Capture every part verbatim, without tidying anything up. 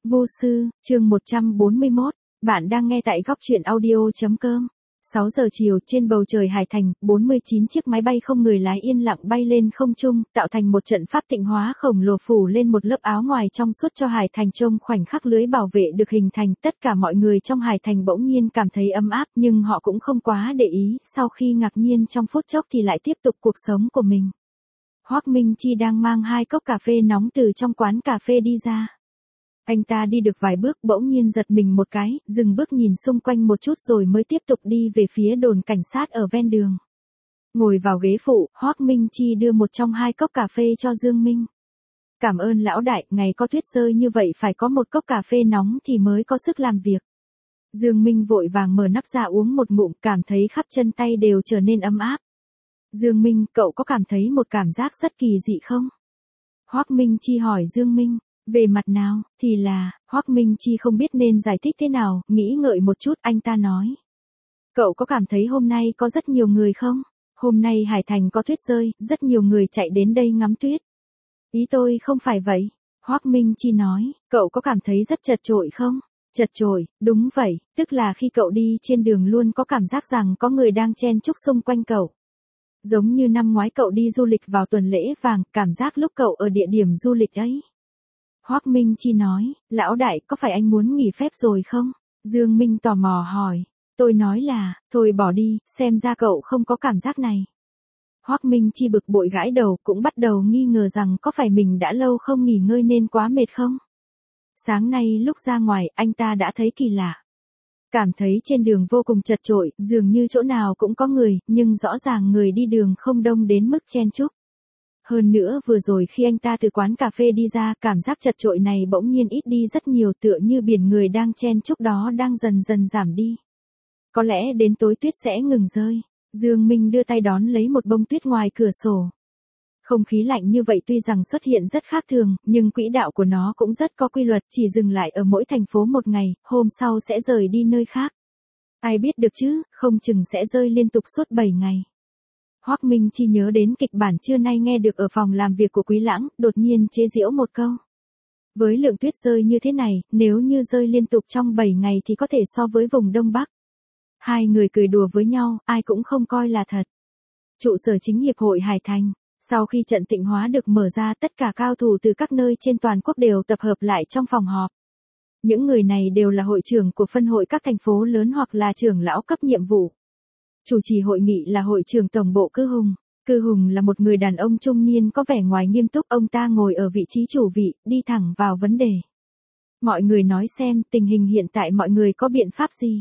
Vô sư, chương một trăm bốn mươi mốt, bạn đang nghe tại góc truyện audio.com. sáu giờ chiều trên bầu trời Hải Thành, bốn mươi chín chiếc máy bay không người lái yên lặng bay lên không trung, tạo thành một trận pháp tịnh hóa khổng lồ phủ lên một lớp áo ngoài trong suốt cho Hải Thành trông khoảnh khắc lưới bảo vệ được hình thành. Tất cả mọi người trong Hải Thành bỗng nhiên cảm thấy ấm áp nhưng họ cũng không quá để ý, sau khi ngạc nhiên trong phút chốc thì lại tiếp tục cuộc sống của mình. Hoắc Minh Chi đang mang hai cốc cà phê nóng từ trong quán cà phê đi ra. Anh ta đi được vài bước bỗng nhiên giật mình một cái, dừng bước nhìn xung quanh một chút rồi mới tiếp tục đi về phía đồn cảnh sát ở ven đường. Ngồi vào ghế phụ, Hoắc Minh Chi đưa một trong hai cốc cà phê cho Dương Minh. Cảm ơn lão đại, ngày có tuyết rơi như vậy phải có một cốc cà phê nóng thì mới có sức làm việc. Dương Minh vội vàng mở nắp ra uống một ngụm, cảm thấy khắp chân tay đều trở nên ấm áp. Dương Minh, cậu có cảm thấy một cảm giác rất kỳ dị không? Hoắc Minh Chi hỏi Dương Minh. Về mặt nào, thì là, Hoắc Minh Chi không biết nên giải thích thế nào, nghĩ ngợi một chút anh ta nói. Cậu có cảm thấy hôm nay có rất nhiều người không? Hôm nay Hải Thành có tuyết rơi, rất nhiều người chạy đến đây ngắm tuyết. Ý tôi không phải vậy. Hoắc Minh Chi nói, cậu có cảm thấy rất chật chội không? Chật chội, đúng vậy, tức là khi cậu đi trên đường luôn có cảm giác rằng có người đang chen chúc xung quanh cậu. Giống như năm ngoái cậu đi du lịch vào tuần lễ vàng, cảm giác lúc cậu ở địa điểm du lịch ấy. Hoắc Minh Chi nói, lão đại, có phải anh muốn nghỉ phép rồi không? Dương Minh tò mò hỏi. Tôi nói là, thôi bỏ đi, xem ra cậu không có cảm giác này. Hoắc Minh Chi bực bội gãi đầu, cũng bắt đầu nghi ngờ rằng có phải mình đã lâu không nghỉ ngơi nên quá mệt không? Sáng nay lúc ra ngoài, anh ta đã thấy kỳ lạ. Cảm thấy trên đường vô cùng chật chội, dường như chỗ nào cũng có người, nhưng rõ ràng người đi đường không đông đến mức chen chúc. Hơn nữa vừa rồi khi anh ta từ quán cà phê đi ra, cảm giác chật chội này bỗng nhiên ít đi rất nhiều, tựa như biển người đang chen chúc đó đang dần dần giảm đi. Có lẽ đến tối tuyết sẽ ngừng rơi. Dương Minh đưa tay đón lấy một bông tuyết ngoài cửa sổ. Không khí lạnh như vậy tuy rằng xuất hiện rất khác thường, nhưng quỹ đạo của nó cũng rất có quy luật, chỉ dừng lại ở mỗi thành phố một ngày, hôm sau sẽ rời đi nơi khác. Ai biết được chứ, không chừng sẽ rơi liên tục suốt bảy ngày. Hoắc Minh Chi nhớ đến kịch bản trưa nay nghe được ở phòng làm việc của Quý Lãng, đột nhiên chế giễu một câu. Với lượng tuyết rơi như thế này, nếu như rơi liên tục trong bảy ngày thì có thể so với vùng Đông Bắc. Hai người cười đùa với nhau, ai cũng không coi là thật. Trụ sở chính hiệp hội Hải Thành. Sau khi trận tịnh hóa được mở ra, tất cả cao thủ từ các nơi trên toàn quốc đều tập hợp lại trong phòng họp. Những người này đều là hội trưởng của phân hội các thành phố lớn hoặc là trưởng lão cấp nhiệm vụ. Chủ trì hội nghị là hội trưởng tổng bộ Cư Hùng. Cư Hùng là một người đàn ông trung niên có vẻ ngoài nghiêm túc, ông ta ngồi ở vị trí chủ vị, đi thẳng vào vấn đề. Mọi người nói xem, tình hình hiện tại mọi người có biện pháp gì?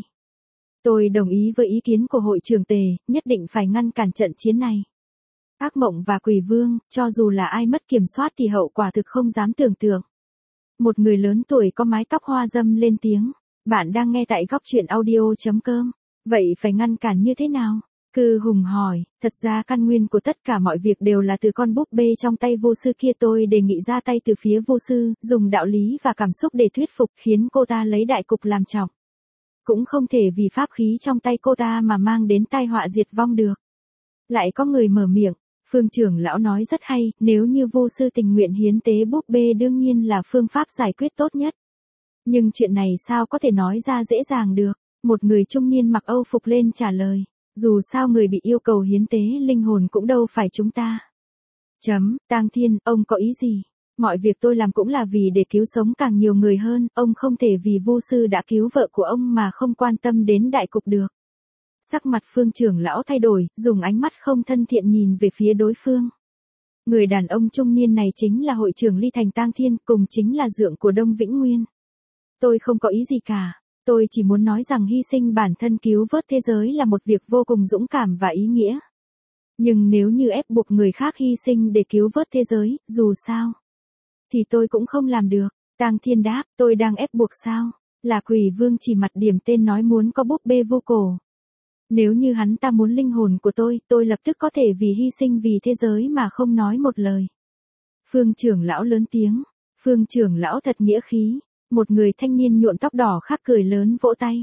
Tôi đồng ý với ý kiến của hội trưởng Tề, nhất định phải ngăn cản trận chiến này. Ác Mộng và Quỷ Vương, cho dù là ai mất kiểm soát thì hậu quả thực không dám tưởng tượng. Một người lớn tuổi có mái tóc hoa râm lên tiếng. Bạn đang nghe tại góc truyện audio.com. Vậy phải ngăn cản như thế nào? Cư Hùng hỏi, thật ra căn nguyên của tất cả mọi việc đều là từ con búp bê trong tay vô sư kia, tôi đề nghị ra tay từ phía vô sư, dùng đạo lý và cảm xúc để thuyết phục khiến cô ta lấy đại cục làm trọng. Cũng không thể vì pháp khí trong tay cô ta mà mang đến tai họa diệt vong được. Lại có người mở miệng, Phương trưởng lão nói rất hay, nếu như vô sư tình nguyện hiến tế búp bê đương nhiên là phương pháp giải quyết tốt nhất. Nhưng chuyện này sao có thể nói ra dễ dàng được? Một người trung niên mặc Âu phục lên trả lời. Dù sao người bị yêu cầu hiến tế linh hồn cũng đâu phải chúng ta. Chấm, Tang Thiên, ông có ý gì? Mọi việc tôi làm cũng là vì để cứu sống càng nhiều người hơn, ông không thể vì vô sư đã cứu vợ của ông mà không quan tâm đến đại cục được. Sắc mặt Phương trưởng lão thay đổi, dùng ánh mắt không thân thiện nhìn về phía đối phương. Người đàn ông trung niên này chính là hội trưởng Ly Thành Tang Thiên, cùng chính là dượng của Đông Vĩnh Nguyên. Tôi không có ý gì cả. Tôi chỉ muốn nói rằng hy sinh bản thân cứu vớt thế giới là một việc vô cùng dũng cảm và ý nghĩa. Nhưng nếu như ép buộc người khác hy sinh để cứu vớt thế giới, dù sao, thì tôi cũng không làm được. Tang Thiên đáp, tôi đang ép buộc sao? Là Quỷ Vương chỉ mặt điểm tên nói muốn có búp bê vô cổ. Nếu như hắn ta muốn linh hồn của tôi, tôi lập tức có thể vì hy sinh vì thế giới mà không nói một lời. Phương trưởng lão lớn tiếng. Phương trưởng lão thật nghĩa khí. Một người thanh niên nhuộm tóc đỏ khác cười lớn vỗ tay.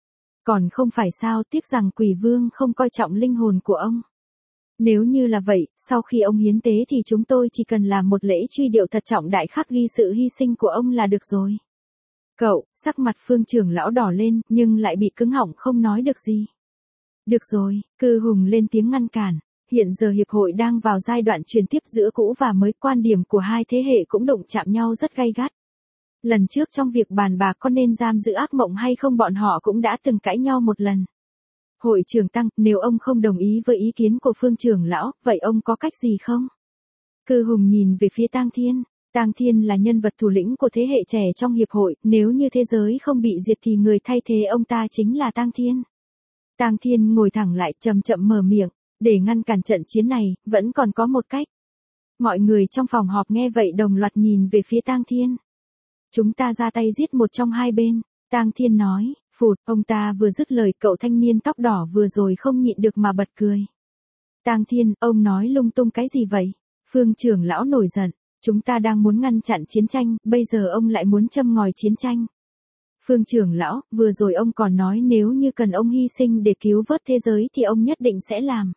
Còn không phải sao, tiếc rằng Quỷ Vương không coi trọng linh hồn của ông. Nếu như là vậy, sau khi ông hiến tế thì chúng tôi chỉ cần làm một lễ truy điệu thật trọng đại khắc ghi sự hy sinh của ông là được rồi. Cậu, sắc mặt Phương trưởng lão đỏ lên, nhưng lại bị cứng họng không nói được gì. Được rồi, Cư Hùng lên tiếng ngăn cản. Hiện giờ hiệp hội đang vào giai đoạn truyền tiếp giữa cũ và mới, quan điểm của hai thế hệ cũng đụng chạm nhau rất gay gắt. Lần trước trong việc bàn bạc có nên giam giữ ác mộng hay không bọn họ cũng đã từng cãi nhau một lần. Hội trưởng Tăng, nếu ông không đồng ý với ý kiến của Phương trưởng lão, vậy ông có cách gì không? Cư Hùng nhìn về phía Tang Thiên. Tang Thiên là nhân vật thủ lĩnh của thế hệ trẻ trong hiệp hội, nếu như thế giới không bị diệt thì người thay thế ông ta chính là Tang Thiên. Tang Thiên ngồi thẳng lại, chậm chậm mở miệng, để ngăn cản trận chiến này, vẫn còn có một cách. Mọi người trong phòng họp nghe vậy đồng loạt nhìn về phía Tang Thiên. Chúng ta ra tay giết một trong hai bên, Tang Thiên nói. Phụt, ông ta vừa dứt lời, cậu thanh niên tóc đỏ vừa rồi không nhịn được mà bật cười. Tang Thiên, ông nói lung tung cái gì vậy? Phương trưởng lão nổi giận, chúng ta đang muốn ngăn chặn chiến tranh, bây giờ ông lại muốn châm ngòi chiến tranh. Phương trưởng lão, vừa rồi ông còn nói nếu như cần ông hy sinh để cứu vớt thế giới thì ông nhất định sẽ làm.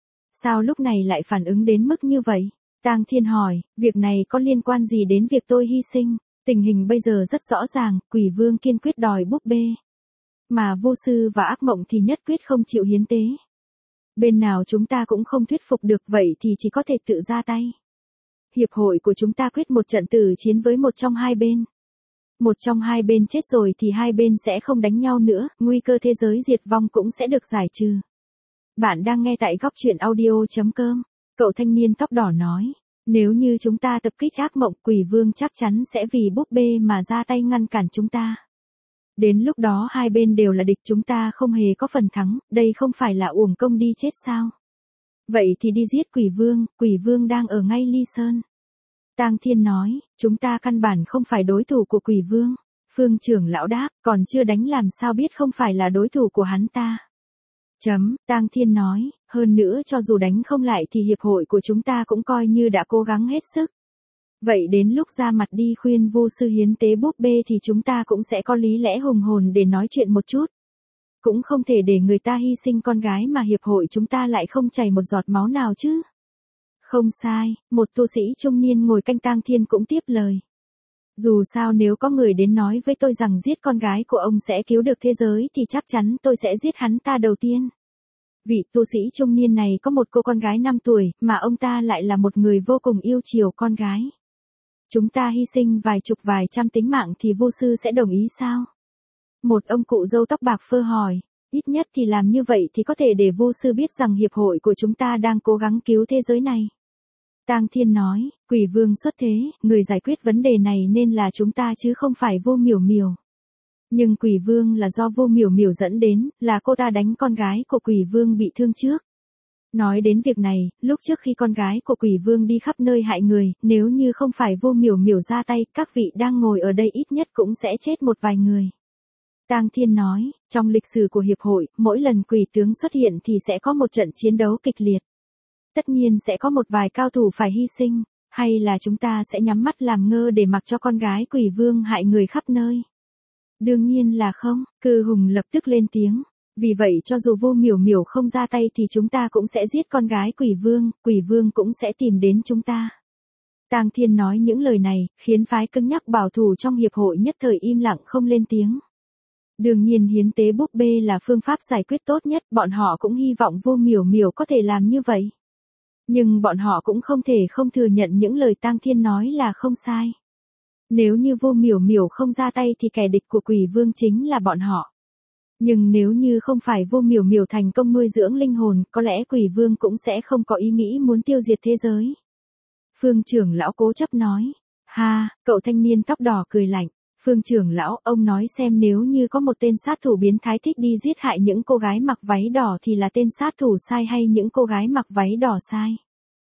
Sao lúc này lại phản ứng đến mức như vậy? Tang Thiên hỏi, việc này có liên quan gì đến việc tôi hy sinh? Tình hình bây giờ rất rõ ràng, Quỷ Vương kiên quyết đòi búp bê. Mà vô sư và ác mộng thì nhất quyết không chịu hiến tế. Bên nào chúng ta cũng không thuyết phục được, vậy thì chỉ có thể tự ra tay. Hiệp hội của chúng ta quyết một trận tử chiến với một trong hai bên. Một trong hai bên chết rồi thì hai bên sẽ không đánh nhau nữa, nguy cơ thế giới diệt vong cũng sẽ được giải trừ. Bạn đang nghe tại góc truyện audio chấm com. Cậu thanh niên tóc đỏ nói, nếu như chúng ta tập kích ác mộng, Quỷ Vương chắc chắn sẽ vì búp bê mà ra tay ngăn cản chúng ta. Đến lúc đó hai bên đều là địch, chúng ta không hề có phần thắng, đây không phải là uổng công đi chết sao? Vậy thì đi giết Quỷ Vương, Quỷ Vương đang ở ngay Ly Sơn. Tang Thiên nói, chúng ta căn bản không phải đối thủ của Quỷ Vương. Phương trưởng lão đáp, còn chưa đánh làm sao biết không phải là đối thủ của hắn ta. Chấm, Tang Thiên nói, hơn nữa cho dù đánh không lại thì hiệp hội của chúng ta cũng coi như đã cố gắng hết sức. Vậy đến lúc ra mặt đi khuyên vô sư hiến tế búp bê thì chúng ta cũng sẽ có lý lẽ hùng hồn để nói chuyện một chút. Cũng không thể để người ta hy sinh con gái mà hiệp hội chúng ta lại không chảy một giọt máu nào chứ. Không sai, một tu sĩ trung niên ngồi cạnh Tang Thiên cũng tiếp lời. Dù sao nếu có người đến nói với tôi rằng giết con gái của ông sẽ cứu được thế giới thì chắc chắn tôi sẽ giết hắn ta đầu tiên. Vị tu sĩ trung niên này có một cô con gái năm tuổi, mà ông ta lại là một người vô cùng yêu chiều con gái. Chúng ta hy sinh vài chục vài trăm tính mạng thì vô sư sẽ đồng ý sao? Một ông cụ râu tóc bạc phơ hỏi, ít nhất thì làm như vậy thì có thể để vô sư biết rằng hiệp hội của chúng ta đang cố gắng cứu thế giới này. Tang Thiên nói, Quỷ Vương xuất thế, người giải quyết vấn đề này nên là chúng ta chứ không phải Vô Miểu Miểu. Nhưng Quỷ Vương là do Vô Miểu Miểu dẫn đến, là cô ta đánh con gái của Quỷ Vương bị thương trước. Nói đến việc này, lúc trước khi con gái của Quỷ Vương đi khắp nơi hại người, nếu như không phải Vô Miểu Miểu ra tay, các vị đang ngồi ở đây ít nhất cũng sẽ chết một vài người. Tang Thiên nói, trong lịch sử của hiệp hội, mỗi lần quỷ tướng xuất hiện thì sẽ có một trận chiến đấu kịch liệt. Tất nhiên sẽ có một vài cao thủ phải hy sinh, hay là chúng ta sẽ nhắm mắt làm ngơ để mặc cho con gái Quỷ Vương hại người khắp nơi. Đương nhiên là không, Cư Hùng lập tức lên tiếng. Vì vậy cho dù Vô Miểu Miểu không ra tay thì chúng ta cũng sẽ giết con gái Quỷ Vương, Quỷ Vương cũng sẽ tìm đến chúng ta. Tang Thiên nói những lời này, khiến phái cứng nhắc bảo thủ trong hiệp hội nhất thời im lặng không lên tiếng. Đương nhiên hiến tế búp bê là phương pháp giải quyết tốt nhất, bọn họ cũng hy vọng Vô Miểu Miểu có thể làm như vậy. Nhưng bọn họ cũng không thể không thừa nhận những lời Tang Thiên nói là không sai. Nếu như Vô Miểu Miểu không ra tay thì kẻ địch của Quỷ Vương chính là bọn họ. Nhưng nếu như không phải Vô Miểu Miểu thành công nuôi dưỡng linh hồn, có lẽ Quỷ Vương cũng sẽ không có ý nghĩ muốn tiêu diệt thế giới. Phương trưởng lão cố chấp nói. Ha, cậu thanh niên tóc đỏ cười lạnh. Phương trưởng lão, ông nói xem nếu như có một tên sát thủ biến thái thích đi giết hại những cô gái mặc váy đỏ thì là tên sát thủ sai hay những cô gái mặc váy đỏ sai?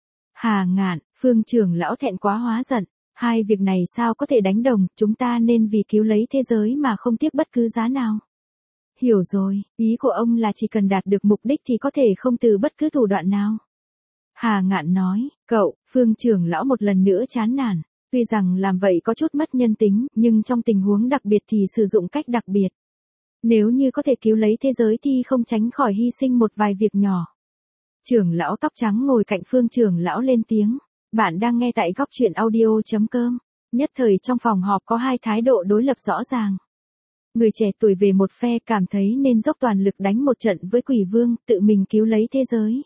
Hà Ngạn, Phương trưởng lão thẹn quá hóa giận. Hai việc này sao có thể đánh đồng, chúng ta nên vì cứu lấy thế giới mà không tiếc bất cứ giá nào. Hiểu rồi, ý của ông là chỉ cần đạt được mục đích thì có thể không từ bất cứ thủ đoạn nào. Hà Ngạn nói, cậu, Phương trưởng lão một lần nữa chán nản. Tuy rằng làm vậy có chút mất nhân tính, nhưng trong tình huống đặc biệt thì sử dụng cách đặc biệt. Nếu như có thể cứu lấy thế giới thì không tránh khỏi hy sinh một vài việc nhỏ. Trưởng lão tóc trắng ngồi cạnh Phương trưởng lão lên tiếng. Bạn đang nghe tại góc truyện audio chấm com. Nhất thời trong phòng họp có hai thái độ đối lập rõ ràng. Người trẻ tuổi về một phe cảm thấy nên dốc toàn lực đánh một trận với quỷ vương, tự mình cứu lấy thế giới.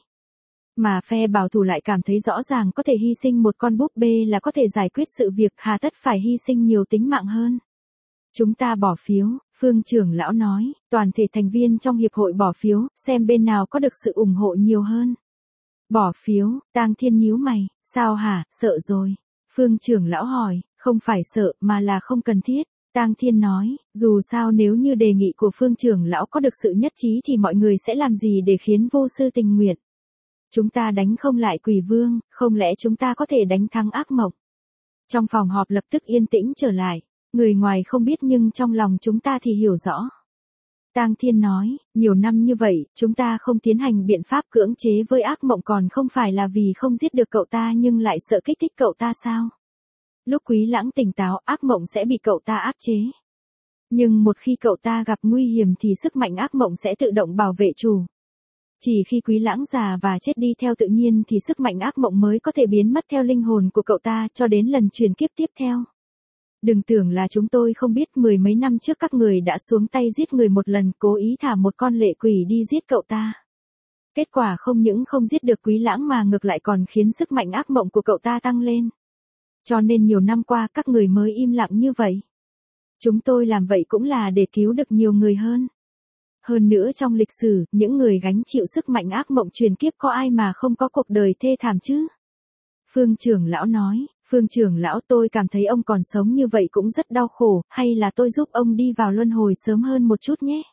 Mà phe bảo thủ lại cảm thấy rõ ràng có thể hy sinh một con búp bê là có thể giải quyết sự việc, hà tất phải hy sinh nhiều tính mạng hơn. Chúng ta bỏ phiếu, Phương trưởng lão nói, toàn thể thành viên trong hiệp hội bỏ phiếu, xem bên nào có được sự ủng hộ nhiều hơn. Bỏ phiếu, Tang Thiên nhíu mày, sao hả, sợ rồi. Phương trưởng lão hỏi, không phải sợ mà là không cần thiết. Tang Thiên nói, dù sao nếu như đề nghị của Phương trưởng lão có được sự nhất trí thì mọi người sẽ làm gì để khiến vô sư tình nguyện. Chúng ta đánh không lại quỷ vương, không lẽ chúng ta có thể đánh thắng ác mộng. Trong phòng họp lập tức yên tĩnh trở lại, người ngoài không biết nhưng trong lòng chúng ta thì hiểu rõ. Tang Thiên nói, nhiều năm như vậy, chúng ta không tiến hành biện pháp cưỡng chế với ác mộng còn không phải là vì không giết được cậu ta nhưng lại sợ kích thích cậu ta sao? Lúc Quý Lãng tỉnh táo, ác mộng sẽ bị cậu ta áp chế. Nhưng một khi cậu ta gặp nguy hiểm thì sức mạnh ác mộng sẽ tự động bảo vệ chủ. Chỉ khi Quý Lãng già và chết đi theo tự nhiên thì sức mạnh ác mộng mới có thể biến mất theo linh hồn của cậu ta cho đến lần chuyển kiếp tiếp theo. Đừng tưởng là chúng tôi không biết mười mấy năm trước các người đã xuống tay giết người một lần, cố ý thả một con lệ quỷ đi giết cậu ta. Kết quả không những không giết được Quý Lãng mà ngược lại còn khiến sức mạnh ác mộng của cậu ta tăng lên. Cho nên nhiều năm qua các người mới im lặng như vậy. Chúng tôi làm vậy cũng là để cứu được nhiều người hơn. Hơn nữa trong lịch sử, những người gánh chịu sức mạnh ác mộng truyền kiếp có ai mà không có cuộc đời thê thảm chứ? Phương trưởng lão nói, Phương trưởng lão tôi cảm thấy ông còn sống như vậy cũng rất đau khổ, hay là tôi giúp ông đi vào luân hồi sớm hơn một chút nhé?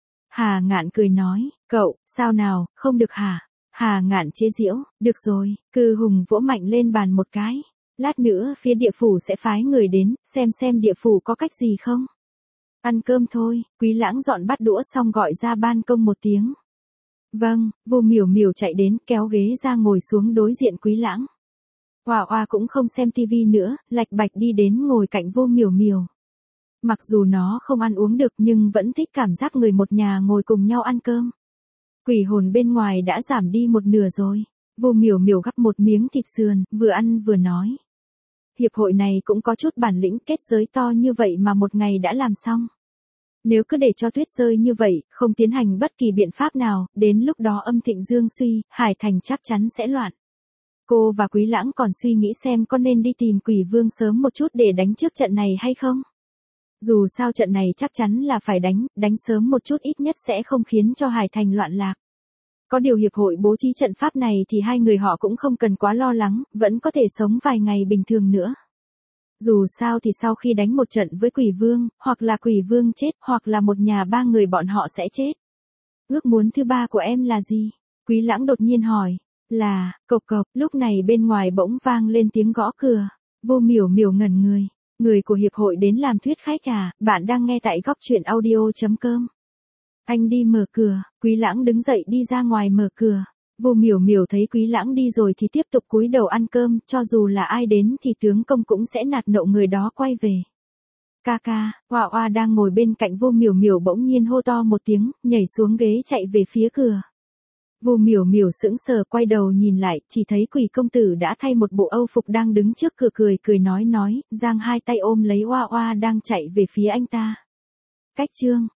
Hà Ngạn cười nói, cậu, sao nào, không được hả? Hà Ngạn chế giễu, được rồi, Cư Hùng vỗ mạnh lên bàn một cái. Lát nữa phía địa phủ sẽ phái người đến, xem xem địa phủ có cách gì không. Ăn cơm thôi, Quý Lãng dọn bát đũa xong gọi ra ban công một tiếng. Vâng, Vô Miểu Miểu chạy đến kéo ghế ra ngồi xuống đối diện Quý Lãng. Hoa Hoa cũng không xem tivi nữa, lạch bạch đi đến ngồi cạnh Vô Miểu Miểu. Mặc dù nó không ăn uống được nhưng vẫn thích cảm giác người một nhà ngồi cùng nhau ăn cơm. Quỷ hồn bên ngoài đã giảm đi một nửa rồi. Vô Miểu Miểu gắp một miếng thịt sườn, vừa ăn vừa nói. Hiệp hội này cũng có chút bản lĩnh, kết giới to như vậy mà một ngày đã làm xong. Nếu cứ để cho tuyết rơi như vậy, không tiến hành bất kỳ biện pháp nào, đến lúc đó âm thịnh dương suy, Hải Thành chắc chắn sẽ loạn. Cô và Quý Lãng còn suy nghĩ xem có nên đi tìm quỷ vương sớm một chút để đánh trước trận này hay không? Dù sao trận này chắc chắn là phải đánh, đánh sớm một chút ít nhất sẽ không khiến cho Hải Thành loạn lạc. Có điều hiệp hội bố trí trận pháp này thì hai người họ cũng không cần quá lo lắng, vẫn có thể sống vài ngày bình thường nữa. Dù sao thì sau khi đánh một trận với quỷ vương, hoặc là quỷ vương chết, hoặc là một nhà ba người bọn họ sẽ chết. Ước muốn thứ ba của em là gì? Quý Lãng đột nhiên hỏi. Là, cộc cộc, lúc này bên ngoài bỗng vang lên tiếng gõ cửa. Vô Miểu Miểu ngẩn người. Người của hiệp hội đến làm thuyết khách à, bạn đang nghe tại góc truyện audio chấm com. Anh đi mở cửa, Quý Lãng đứng dậy đi ra ngoài mở cửa. Vô Miểu Miểu thấy Quý Lãng đi rồi thì tiếp tục cúi đầu ăn cơm, cho dù là ai đến thì tướng công cũng sẽ nạt nộ người đó quay về. Ca ca, Hoa Hoa đang ngồi bên cạnh Vô Miểu Miểu bỗng nhiên hô to một tiếng, nhảy xuống ghế chạy về phía cửa. Vô Miểu Miểu sững sờ quay đầu nhìn lại, chỉ thấy Quỷ công tử đã thay một bộ âu phục đang đứng trước cửa cười cười nói nói, giang hai tay ôm lấy Hoa Hoa đang chạy về phía anh ta. Cách chương